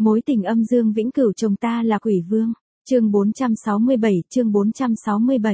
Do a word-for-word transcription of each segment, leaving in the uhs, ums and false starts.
Mối tình âm dương vĩnh cửu chồng ta là quỷ vương. Chương bốn trăm sáu mươi bảy, chương bốn trăm sáu mươi bảy.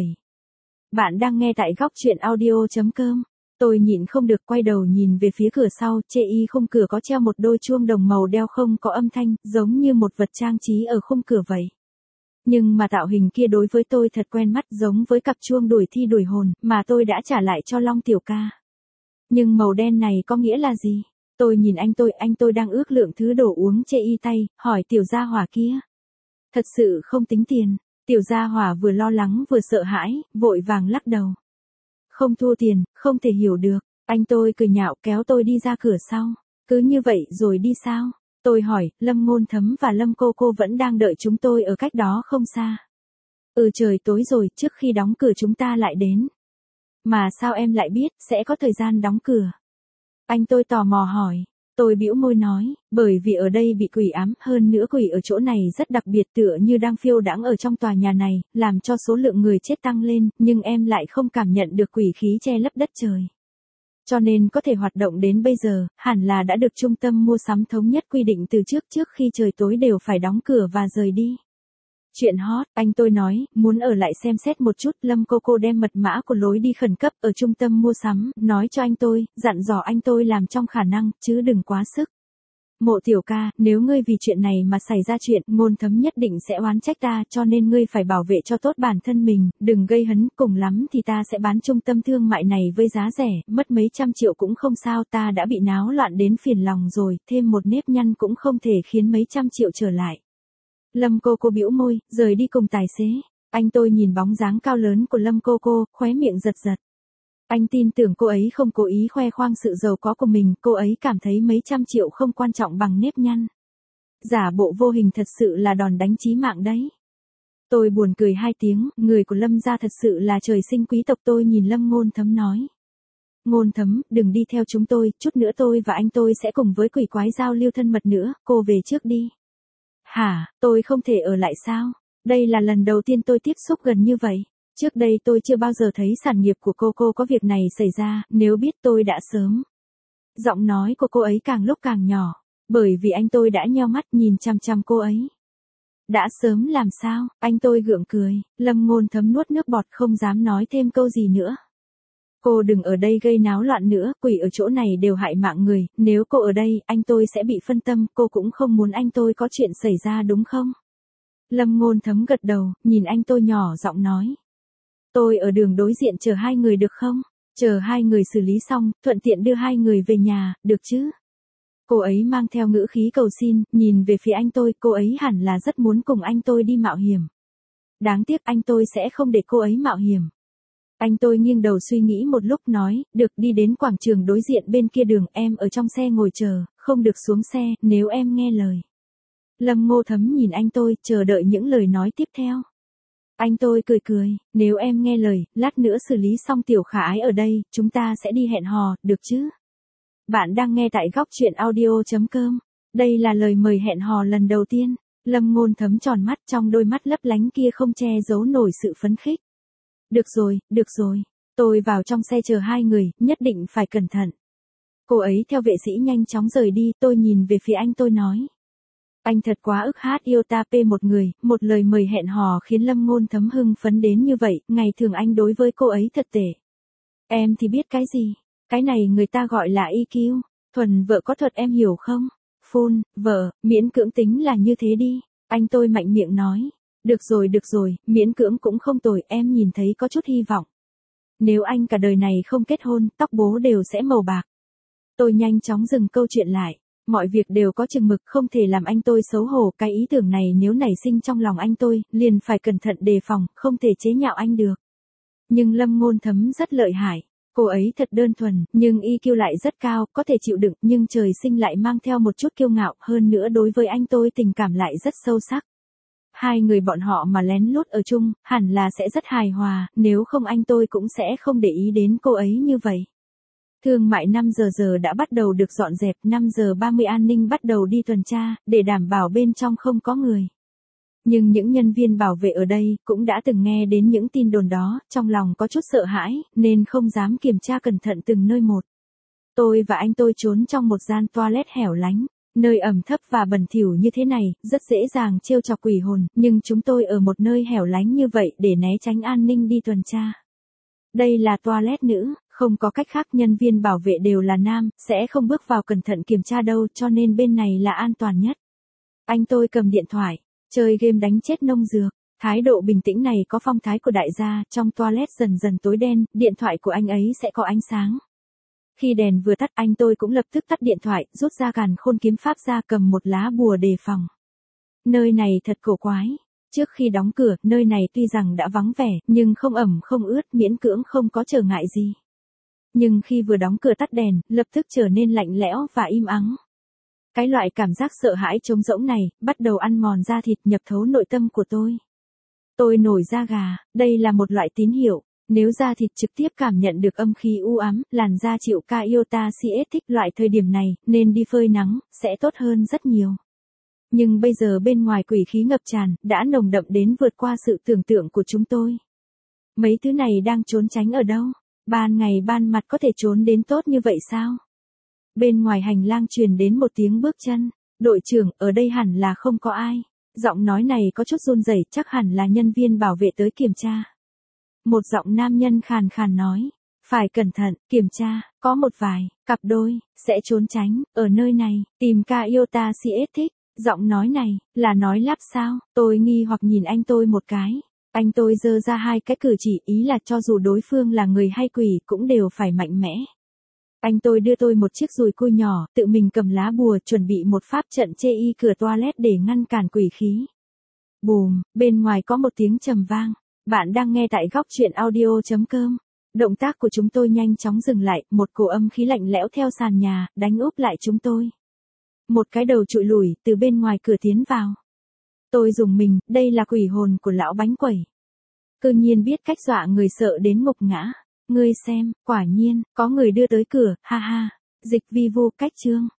Bạn đang nghe tại góc truyện audio chấm com. Tôi nhịn không được quay đầu nhìn về phía cửa sau, chê y khung cửa có treo một đôi chuông đồng màu đeo không có âm thanh, giống như một vật trang trí ở khung cửa vậy. Nhưng mà tạo hình kia đối với tôi thật quen mắt, giống với cặp chuông đuổi thi đuổi hồn mà tôi đã trả lại cho Long tiểu ca. Nhưng màu đen này có nghĩa là gì? Tôi nhìn anh tôi, anh tôi đang ước lượng thứ đồ uống, chê y tay, hỏi tiểu gia hỏa kia. Thật sự không tính tiền. Tiểu gia hỏa vừa lo lắng vừa sợ hãi, vội vàng lắc đầu. Không thua tiền, không thể hiểu được. Anh tôi cười nhạo kéo tôi đi ra cửa sau. Cứ như vậy rồi đi sao? Tôi hỏi, Lâm Ngôn Thấm và Lâm Cô Cô vẫn đang đợi chúng tôi ở cách đó không xa. Ừ, trời tối rồi, trước khi đóng cửa chúng ta lại đến. Mà sao em lại biết sẽ có thời gian đóng cửa? Anh tôi tò mò hỏi. Tôi bĩu môi nói, bởi vì ở đây bị quỷ ám, hơn nữa quỷ ở chỗ này rất đặc biệt, tựa như đang phiêu đãng ở trong tòa nhà này, làm cho số lượng người chết tăng lên, nhưng em lại không cảm nhận được quỷ khí che lấp đất trời. Cho nên có thể hoạt động đến bây giờ, hẳn là đã được trung tâm mua sắm thống nhất quy định từ trước, trước khi trời tối đều phải đóng cửa và rời đi. Chuyện hot, anh tôi nói, muốn ở lại xem xét một chút. Lâm Cô Cô đem mật mã của lối đi khẩn cấp ở trung tâm mua sắm, nói cho anh tôi, dặn dò anh tôi làm trong khả năng, chứ đừng quá sức. Mộ tiểu ca, nếu ngươi vì chuyện này mà xảy ra chuyện, Ngôn Thấm nhất định sẽ oán trách ta, cho nên ngươi phải bảo vệ cho tốt bản thân mình, đừng gây hấn, cùng lắm thì ta sẽ bán trung tâm thương mại này với giá rẻ, mất mấy trăm triệu cũng không sao, ta đã bị náo loạn đến phiền lòng rồi, thêm một nếp nhăn cũng không thể khiến mấy trăm triệu trở lại. Lâm Cô Cô bĩu môi, rời đi cùng tài xế. Anh tôi nhìn bóng dáng cao lớn của Lâm Cô Cô, khóe miệng giật giật. Anh tin tưởng cô ấy không cố ý khoe khoang sự giàu có của mình, cô ấy cảm thấy mấy trăm triệu không quan trọng bằng nếp nhăn. Giả bộ vô hình thật sự là đòn đánh chí mạng đấy. Tôi buồn cười hai tiếng, người của Lâm gia thật sự là trời sinh quý tộc. Tôi nhìn Lâm Ngôn Thấm nói. Ngôn Thấm, đừng đi theo chúng tôi, chút nữa tôi và anh tôi sẽ cùng với quỷ quái giao lưu thân mật nữa, cô về trước đi. Hả, tôi không thể ở lại sao? Đây là lần đầu tiên tôi tiếp xúc gần như vậy. Trước đây tôi chưa bao giờ thấy sản nghiệp của cô cô có việc này xảy ra, nếu biết tôi đã sớm. Giọng nói của cô ấy càng lúc càng nhỏ, bởi vì anh tôi đã nheo mắt nhìn chằm chằm cô ấy. Đã sớm làm sao? Anh tôi gượng cười, Lâm Ngôn Thấm nuốt nước bọt không dám nói thêm câu gì nữa. Cô đừng ở đây gây náo loạn nữa, quỷ ở chỗ này đều hại mạng người, nếu cô ở đây, anh tôi sẽ bị phân tâm, cô cũng không muốn anh tôi có chuyện xảy ra đúng không? Lâm Ngôn Thấm gật đầu, nhìn anh tôi nhỏ giọng nói. Tôi ở đường đối diện chờ hai người được không? Chờ hai người xử lý xong, thuận tiện đưa hai người về nhà, được chứ? Cô ấy mang theo ngữ khí cầu xin, nhìn về phía anh tôi, cô ấy hẳn là rất muốn cùng anh tôi đi mạo hiểm. Đáng tiếc anh tôi sẽ không để cô ấy mạo hiểm. Anh tôi nghiêng đầu suy nghĩ một lúc nói, được, đi đến quảng trường đối diện bên kia đường, em ở trong xe ngồi chờ, không được xuống xe, nếu em nghe lời. Lâm Ngô Thấm nhìn anh tôi, chờ đợi những lời nói tiếp theo. Anh tôi cười cười, nếu em nghe lời, lát nữa xử lý xong tiểu khả ái ở đây, chúng ta sẽ đi hẹn hò, được chứ? Bạn đang nghe tại góc truyện audio chấm com. Đây là lời mời hẹn hò lần đầu tiên. Lâm Ngôn Thấm tròn mắt, trong đôi mắt lấp lánh kia không che giấu nổi sự phấn khích. Được rồi, được rồi. Tôi vào trong xe chờ hai người, nhất định phải cẩn thận. Cô ấy theo vệ sĩ nhanh chóng rời đi, tôi nhìn về phía anh tôi nói. Anh thật quá ức hát yêu ta p một người, một lời mời hẹn hò khiến Lâm Ngôn Thấm hưng phấn đến như vậy, ngày thường anh đối với cô ấy thật tệ. Em thì biết cái gì, cái này người ta gọi là i kiu, thuần vợ có thuật em hiểu không? Phun, vợ, miễn cưỡng tính là như thế đi, anh tôi mạnh miệng nói. Được rồi được rồi, miễn cưỡng cũng không tồi, em nhìn thấy có chút hy vọng. Nếu anh cả đời này không kết hôn, tóc bố đều sẽ màu bạc. Tôi nhanh chóng dừng câu chuyện lại. Mọi việc đều có chừng mực, không thể làm anh tôi xấu hổ, cái ý tưởng này nếu nảy sinh trong lòng anh tôi, liền phải cẩn thận đề phòng, không thể chế nhạo anh được. Nhưng Lâm Ngôn Thấm rất lợi hại, cô ấy thật đơn thuần, nhưng i kiu lại rất cao, có thể chịu đựng, nhưng trời sinh lại mang theo một chút kiêu ngạo, hơn nữa đối với anh tôi tình cảm lại rất sâu sắc. Hai người bọn họ mà lén lút ở chung, hẳn là sẽ rất hài hòa, nếu không anh tôi cũng sẽ không để ý đến cô ấy như vậy. Thương mại năm giờ giờ đã bắt đầu được dọn dẹp, năm giờ ba mươi an ninh bắt đầu đi tuần tra, để đảm bảo bên trong không có người. Nhưng những nhân viên bảo vệ ở đây cũng đã từng nghe đến những tin đồn đó, trong lòng có chút sợ hãi, nên không dám kiểm tra cẩn thận từng nơi một. Tôi và anh tôi trốn trong một gian toilet hẻo lánh. Nơi ẩm thấp và bẩn thỉu như thế này, rất dễ dàng trêu chọc quỷ hồn, nhưng chúng tôi ở một nơi hẻo lánh như vậy để né tránh an ninh đi tuần tra. Đây là toilet nữ, không có cách khác, nhân viên bảo vệ đều là nam, sẽ không bước vào cẩn thận kiểm tra đâu, cho nên bên này là an toàn nhất. Anh tôi cầm điện thoại, chơi game đánh chết nông dược. Thái độ bình tĩnh này có phong thái của đại gia, trong toilet dần dần tối đen, điện thoại của anh ấy sẽ có ánh sáng. Khi đèn vừa tắt, anh tôi cũng lập tức tắt điện thoại, rút ra càn khôn kiếm pháp ra, cầm một lá bùa đề phòng. Nơi này thật cổ quái. Trước khi đóng cửa, nơi này tuy rằng đã vắng vẻ, nhưng không ẩm không ướt, miễn cưỡng không có trở ngại gì. Nhưng khi vừa đóng cửa tắt đèn, lập tức trở nên lạnh lẽo và im ắng. Cái loại cảm giác sợ hãi trống rỗng này, bắt đầu ăn mòn da thịt, nhập thấu nội tâm của tôi. Tôi nổi da gà, đây là một loại tín hiệu. Nếu da thịt trực tiếp cảm nhận được âm khí u ám, làn da chịu ca iota cs thích loại thời điểm này, nên đi phơi nắng, sẽ tốt hơn rất nhiều. Nhưng bây giờ bên ngoài quỷ khí ngập tràn, đã nồng đậm đến vượt qua sự tưởng tượng của chúng tôi. Mấy thứ này đang trốn tránh ở đâu? Ban ngày ban mặt có thể trốn đến tốt như vậy sao? Bên ngoài hành lang truyền đến một tiếng bước chân. Đội trưởng, ở đây hẳn là không có ai. Giọng nói này có chút run rẩy, chắc hẳn là nhân viên bảo vệ tới kiểm tra. Một giọng nam nhân khàn khàn nói, phải cẩn thận, kiểm tra, có một vài cặp đôi sẽ trốn tránh ở nơi này, tìm ca iota cs thích. Giọng nói này là nói lắp sao? Tôi nghi hoặc nhìn anh tôi một cái. Anh tôi giơ ra hai cái cử chỉ, ý là cho dù đối phương là người hay quỷ cũng đều phải mạnh mẽ. Anh tôi đưa tôi một chiếc dùi cui nhỏ, tự mình cầm lá bùa chuẩn bị một pháp trận chê y cửa toilet để ngăn cản quỷ khí. Bùm, bên ngoài có một tiếng trầm vang. Bạn đang nghe tại góc truyện audio chấm com. Động tác của chúng tôi nhanh chóng dừng lại, một cổ âm khí lạnh lẽo theo sàn nhà, đánh úp lại chúng tôi. Một cái đầu trụi lủi từ bên ngoài cửa tiến vào. Tôi rùng mình, đây là quỷ hồn của lão bánh quẩy. Cơ nhiên biết cách dọa người sợ đến ngục ngã. Ngươi xem, quả nhiên, có người đưa tới cửa, ha ha. Dịch vi vu cách chương.